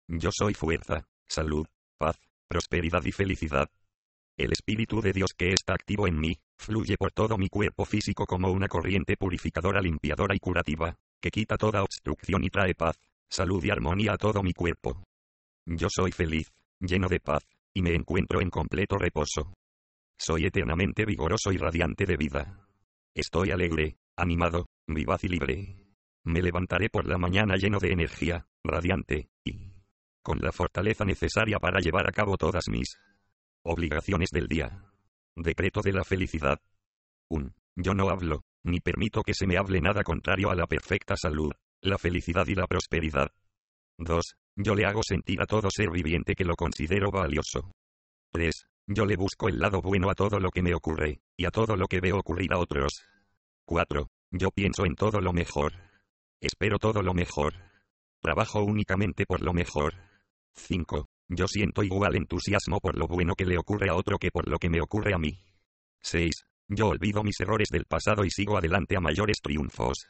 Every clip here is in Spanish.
Yo soy fuerza, salud, paz, prosperidad y felicidad. El Espíritu de Dios que está activo en mí, fluye por todo mi cuerpo físico como una corriente purificadora, limpiadora y curativa, que quita toda obstrucción y trae paz, salud y armonía a todo mi cuerpo. Yo soy feliz, lleno de paz, y me encuentro en completo reposo. Soy eternamente vigoroso y radiante de vida. Estoy alegre, animado, vivaz y libre. Me levantaré por la mañana lleno de energía, radiante, y con la fortaleza necesaria para llevar a cabo todas mis obligaciones del día. Decreto de la felicidad. 1. Yo no hablo, ni permito que se me hable nada contrario a la perfecta salud, la felicidad y la prosperidad. 2. Yo le hago sentir a todo ser viviente que lo considero valioso. 3. Yo le busco el lado bueno a todo lo que me ocurre, y a todo lo que veo ocurrir a otros. 4. Yo pienso en todo lo mejor. Espero todo lo mejor. Trabajo únicamente por lo mejor. 5. Yo siento igual entusiasmo por lo bueno que le ocurre a otro que por lo que me ocurre a mí. 6. Yo olvido mis errores del pasado y sigo adelante a mayores triunfos.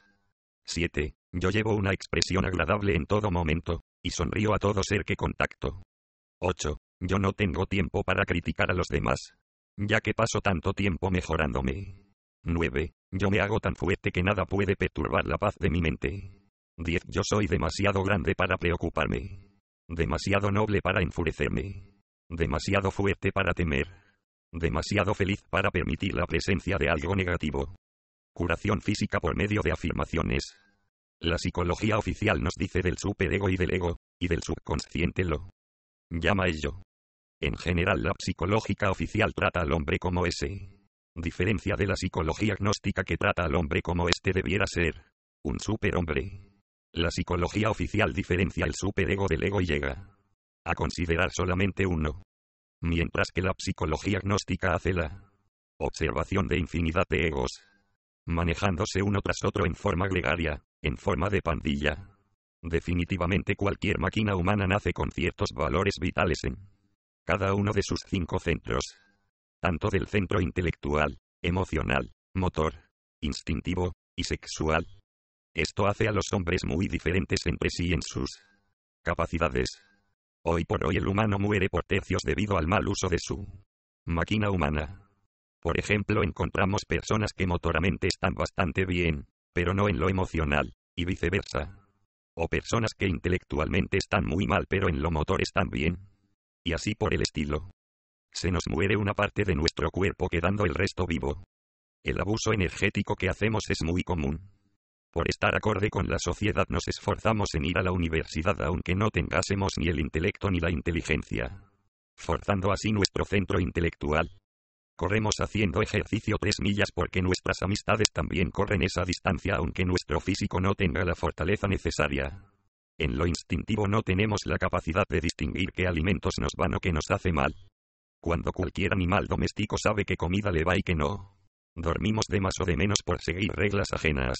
7. Yo llevo una expresión agradable en todo momento, y sonrío a todo ser que contacto. 8. Yo no tengo tiempo para criticar a los demás, ya que paso tanto tiempo mejorándome. 9. Yo me hago tan fuerte que nada puede perturbar la paz de mi mente. 10. Yo soy demasiado grande para preocuparme. Demasiado noble para enfurecerme. Demasiado fuerte para temer. Demasiado feliz para permitir la presencia de algo negativo. Curación física por medio de afirmaciones. La psicología oficial nos dice del superego y del ego, y del subconsciente lo llama ello. En general la psicológica oficial trata al hombre como ese. Diferencia de la psicología gnóstica que trata al hombre como este debiera ser un superhombre. La psicología oficial diferencia el superego del ego y llega a considerar solamente uno. Mientras que la psicología gnóstica hace la observación de infinidad de egos, manejándose uno tras otro en forma gregaria, en forma de pandilla. Definitivamente cualquier máquina humana nace con ciertos valores vitales en cada uno de sus 5 centros. Tanto del centro intelectual, emocional, motor, instintivo, y sexual. Esto hace a los hombres muy diferentes entre sí en sus capacidades. Hoy por hoy el humano muere por tercios debido al mal uso de su máquina humana. Por ejemplo, encontramos personas que motoramente están bastante bien, pero no en lo emocional, y viceversa. O personas que intelectualmente están muy mal pero en lo motor están bien. Y así por el estilo. Se nos muere una parte de nuestro cuerpo quedando el resto vivo. El abuso energético que hacemos es muy común. Por estar acorde con la sociedad nos esforzamos en ir a la universidad aunque no tengásemos ni el intelecto ni la inteligencia, forzando así nuestro centro intelectual. Corremos haciendo ejercicio 3 millas porque nuestras amistades también corren esa distancia aunque nuestro físico no tenga la fortaleza necesaria. En lo instintivo no tenemos la capacidad de distinguir qué alimentos nos van o qué nos hace mal. Cuando cualquier animal doméstico sabe qué comida le va y qué no. Dormimos de más o de menos por seguir reglas ajenas.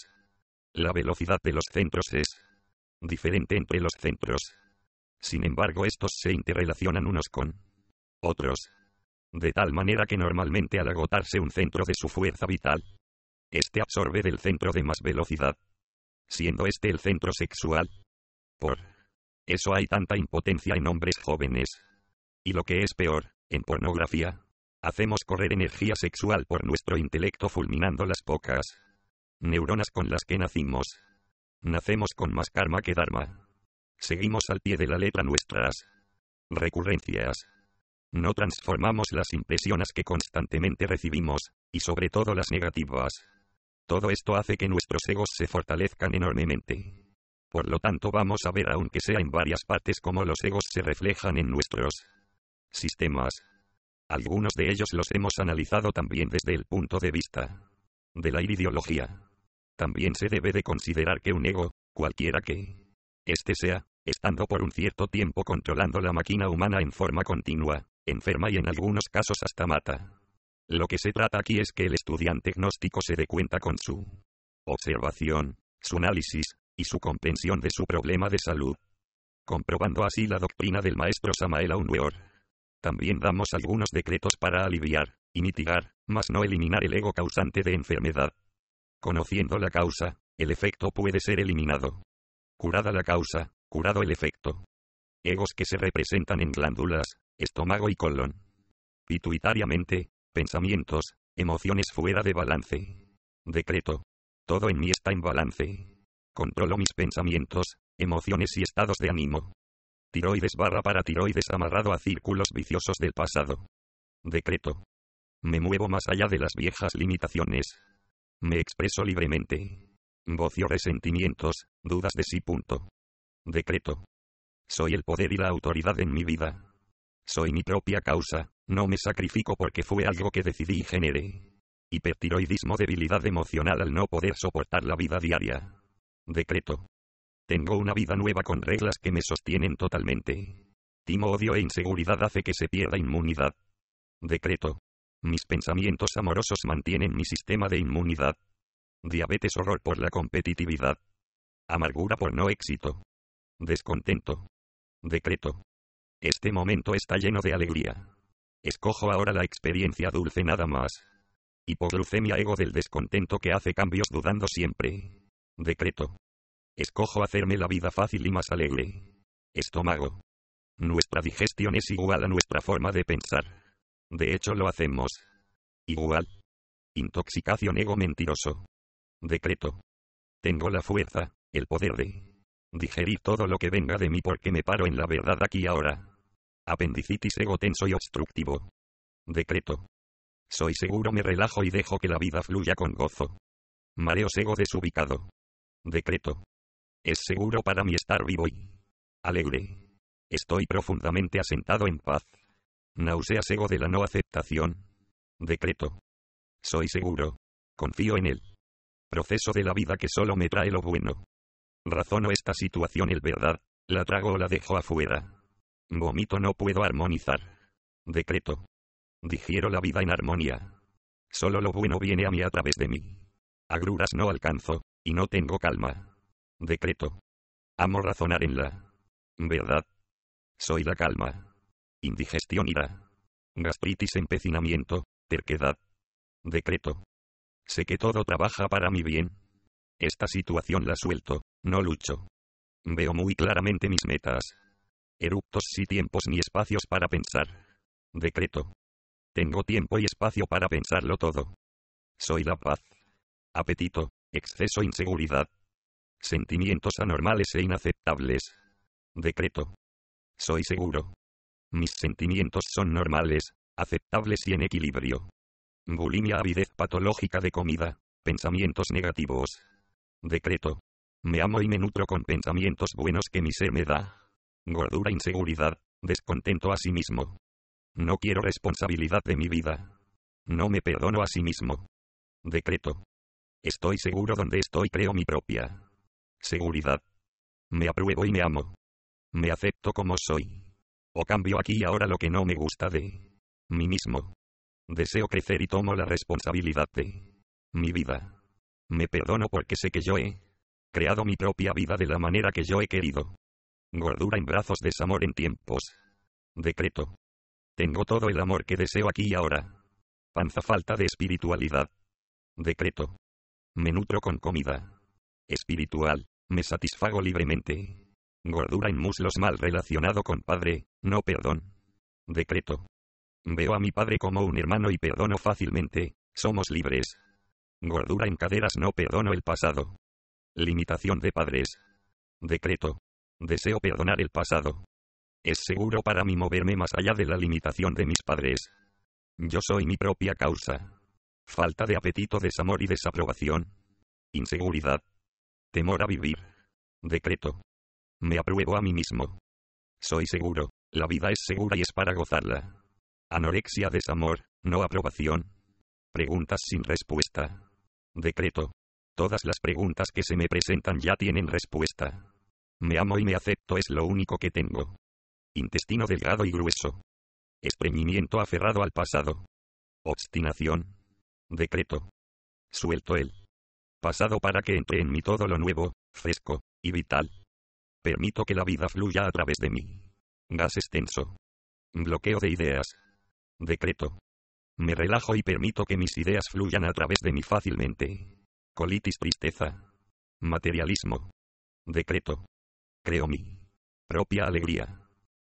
La velocidad de los centros es diferente entre los centros. Sin embargo, estos se interrelacionan unos con otros, de tal manera que normalmente al agotarse un centro de su fuerza vital, este absorbe del centro de más velocidad, siendo este el centro sexual. Por eso hay tanta impotencia en hombres jóvenes. Y lo que es peor, en pornografía, hacemos correr energía sexual por nuestro intelecto fulminando las pocas neuronas con las que nacimos. Nacemos con más karma que dharma. Seguimos al pie de la letra nuestras recurrencias. No transformamos las impresiones que constantemente recibimos, y sobre todo las negativas. Todo esto hace que nuestros egos se fortalezcan enormemente. Por lo tanto vamos a ver aunque sea en varias partes cómo los egos se reflejan en nuestros sistemas. Algunos de ellos los hemos analizado también desde el punto de vista de la iridiología. También se debe de considerar que un ego, cualquiera que éste sea, estando por un cierto tiempo controlando la máquina humana en forma continua, enferma y en algunos casos hasta mata. Lo que se trata aquí es que el estudiante gnóstico se dé cuenta con su observación, su análisis, y su comprensión de su problema de salud. Comprobando así la doctrina del maestro Samael Aun Weor. También damos algunos decretos para aliviar y mitigar, mas no eliminar el ego causante de enfermedad. Conociendo la causa, el efecto puede ser eliminado. Curada la causa, curado el efecto. Egos que se representan en glándulas, estómago y colon. Pituitariamente, pensamientos, emociones fuera de balance. Decreto. Todo en mí está en balance. Controlo mis pensamientos, emociones y estados de ánimo. Tiroides / paratiroides amarrado a círculos viciosos del pasado. Decreto. Me muevo más allá de las viejas limitaciones. Me expreso libremente. Vocio resentimientos, dudas de sí. Decreto. Soy el poder y la autoridad en mi vida. Soy mi propia causa, no me sacrifico porque fue algo que decidí y generé. Hipertiroidismo, debilidad emocional al no poder soportar la vida diaria. Decreto. Tengo una vida nueva con reglas que me sostienen totalmente. Timo, odio e inseguridad hace que se pierda inmunidad. Decreto. Mis pensamientos amorosos mantienen mi sistema de inmunidad. Diabetes, horror por la competitividad. Amargura por no éxito. Descontento. Decreto. Este momento está lleno de alegría. Escojo ahora la experiencia dulce nada más. Hipoglucemia, ego del descontento que hace cambios dudando siempre. Decreto. Escojo hacerme la vida fácil y más alegre. Estómago. Nuestra digestión es igual a nuestra forma de pensar. De hecho lo hacemos igual. Intoxicación, ego mentiroso. Decreto. Tengo la fuerza, el poder de digerir todo lo que venga de mí porque me paro en la verdad aquí y ahora. Apendicitis, ego tenso y obstructivo. Decreto. Soy seguro, me relajo y dejo que la vida fluya con gozo. Mareos, ego desubicado. Decreto. Es seguro para mí estar vivo y alegre. Estoy profundamente asentado en paz. Náuseas, ego de la no aceptación. Decreto. Soy seguro. Confío en el proceso de la vida que solo me trae lo bueno. Razono esta situación en verdad, la trago o la dejo afuera. Vomito, no puedo armonizar. Decreto. Digiero la vida en armonía. Solo lo bueno viene a mí a través de mí. Agruras no alcanzo, y no tengo calma. Decreto. Amo razonar en la verdad. Soy la calma. Indigestión, ira. Gastritis, empecinamiento, terquedad. Decreto. Sé que todo trabaja para mi bien. Esta situación la suelto, no lucho. Veo muy claramente mis metas. Eruptos, sin tiempos ni espacios para pensar. Decreto. Tengo tiempo y espacio para pensarlo todo. Soy la paz. Apetito, exceso, inseguridad. Sentimientos anormales e inaceptables. Decreto. Soy seguro. Mis sentimientos son normales, aceptables y en equilibrio. Bulimia, avidez patológica de comida, pensamientos negativos. Decreto. Me amo y me nutro con pensamientos buenos que mi ser me da. Gordura, inseguridad, descontento a sí mismo. No quiero responsabilidad de mi vida. No me perdono a sí mismo. Decreto. Estoy seguro donde estoy, creo mi propia seguridad. Me apruebo y me amo. Me acepto como soy. O cambio aquí y ahora lo que no me gusta de mí mismo. Deseo crecer y tomo la responsabilidad de mi vida. Me perdono porque sé que yo he creado mi propia vida de la manera que yo he querido. Gordura en brazos, desamor en tiempos. Decreto. Tengo todo el amor que deseo aquí y ahora. Panza, falta de espiritualidad. Decreto. Me nutro con comida espiritual, me satisfago libremente. Gordura en muslos, mal relacionado con padre, no perdón. Decreto. Veo a mi padre como un hermano y perdono fácilmente, somos libres. Gordura en caderas, no perdono el pasado. Limitación de padres. Decreto. Deseo perdonar el pasado. Es seguro para mí moverme más allá de la limitación de mis padres. Yo soy mi propia causa. Falta de apetito, desamor y desaprobación. Inseguridad. Temor a vivir. Decreto. Me apruebo a mí mismo. Soy seguro, la vida es segura y es para gozarla. Anorexia, desamor, no aprobación. Preguntas sin respuesta. Decreto. Todas las preguntas que se me presentan ya tienen respuesta. Me amo y me acepto, es lo único que tengo. Intestino delgado y grueso. Estreñimiento aferrado al pasado. Obstinación. Decreto. Suelto el pasado para que entre en mí todo lo nuevo, fresco y vital. Permito que la vida fluya a través de mí. Gas extenso. Bloqueo de ideas. Decreto. Me relajo y permito que mis ideas fluyan a través de mí fácilmente. Colitis, tristeza. Materialismo. Decreto. Creo mi propia alegría.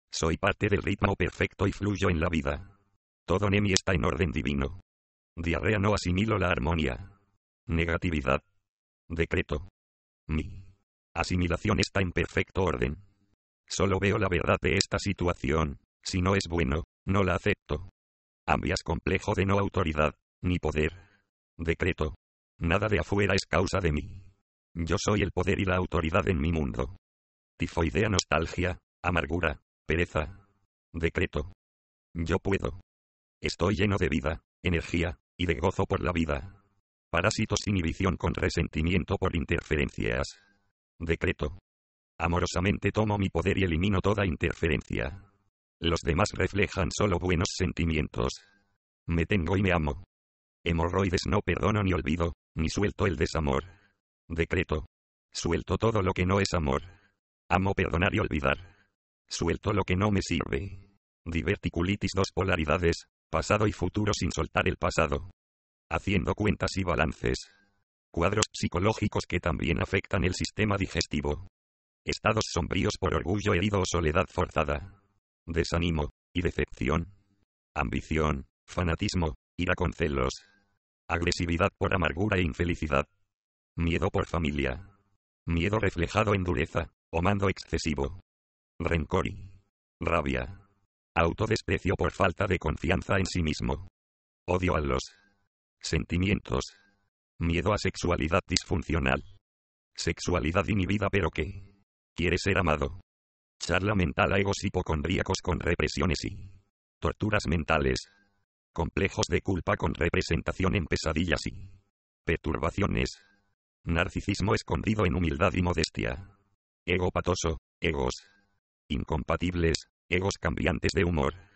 Soy parte del ritmo perfecto y fluyo en la vida. Todo en mí está en orden divino. Diarrea, no asimilo la armonía. Negatividad. Decreto. Mi asimilación está en perfecto orden. Solo veo la verdad de esta situación. Si no es bueno, no la acepto. Ambias complejo de no autoridad, ni poder. Decreto. Nada de afuera es causa de mí. Yo soy el poder y la autoridad en mi mundo. Tifoidea, nostalgia, amargura, pereza. Decreto. Yo puedo. Estoy lleno de vida, energía, y de gozo por la vida. Parásitos, inhibición con resentimiento por interferencias. Decreto. Amorosamente tomo mi poder y elimino toda interferencia. Los demás reflejan solo buenos sentimientos. Me tengo y me amo. Hemorroides, no perdono ni olvido, ni suelto el desamor. Decreto. Suelto todo lo que no es amor. Amo perdonar y olvidar. Suelto lo que no me sirve. Diverticulitis, dos polaridades, pasado y futuro sin soltar el pasado. Haciendo cuentas y balances. Cuadros psicológicos que también afectan el sistema digestivo. Estados sombríos por orgullo herido o soledad forzada. Desánimo y decepción. Ambición, fanatismo, ira con celos. Agresividad por amargura e infelicidad. Miedo por familia. Miedo reflejado en dureza, o mando excesivo. Rencor y rabia. Autodesprecio por falta de confianza en sí mismo. Odio a los sentimientos. Miedo a sexualidad disfuncional. Sexualidad inhibida pero que quiere ser amado. Charla mental a egos hipocondríacos con represiones y torturas mentales. Complejos de culpa con representación en pesadillas y perturbaciones. Narcisismo escondido en humildad y modestia. Ego patoso, egos incompatibles, egos cambiantes de humor.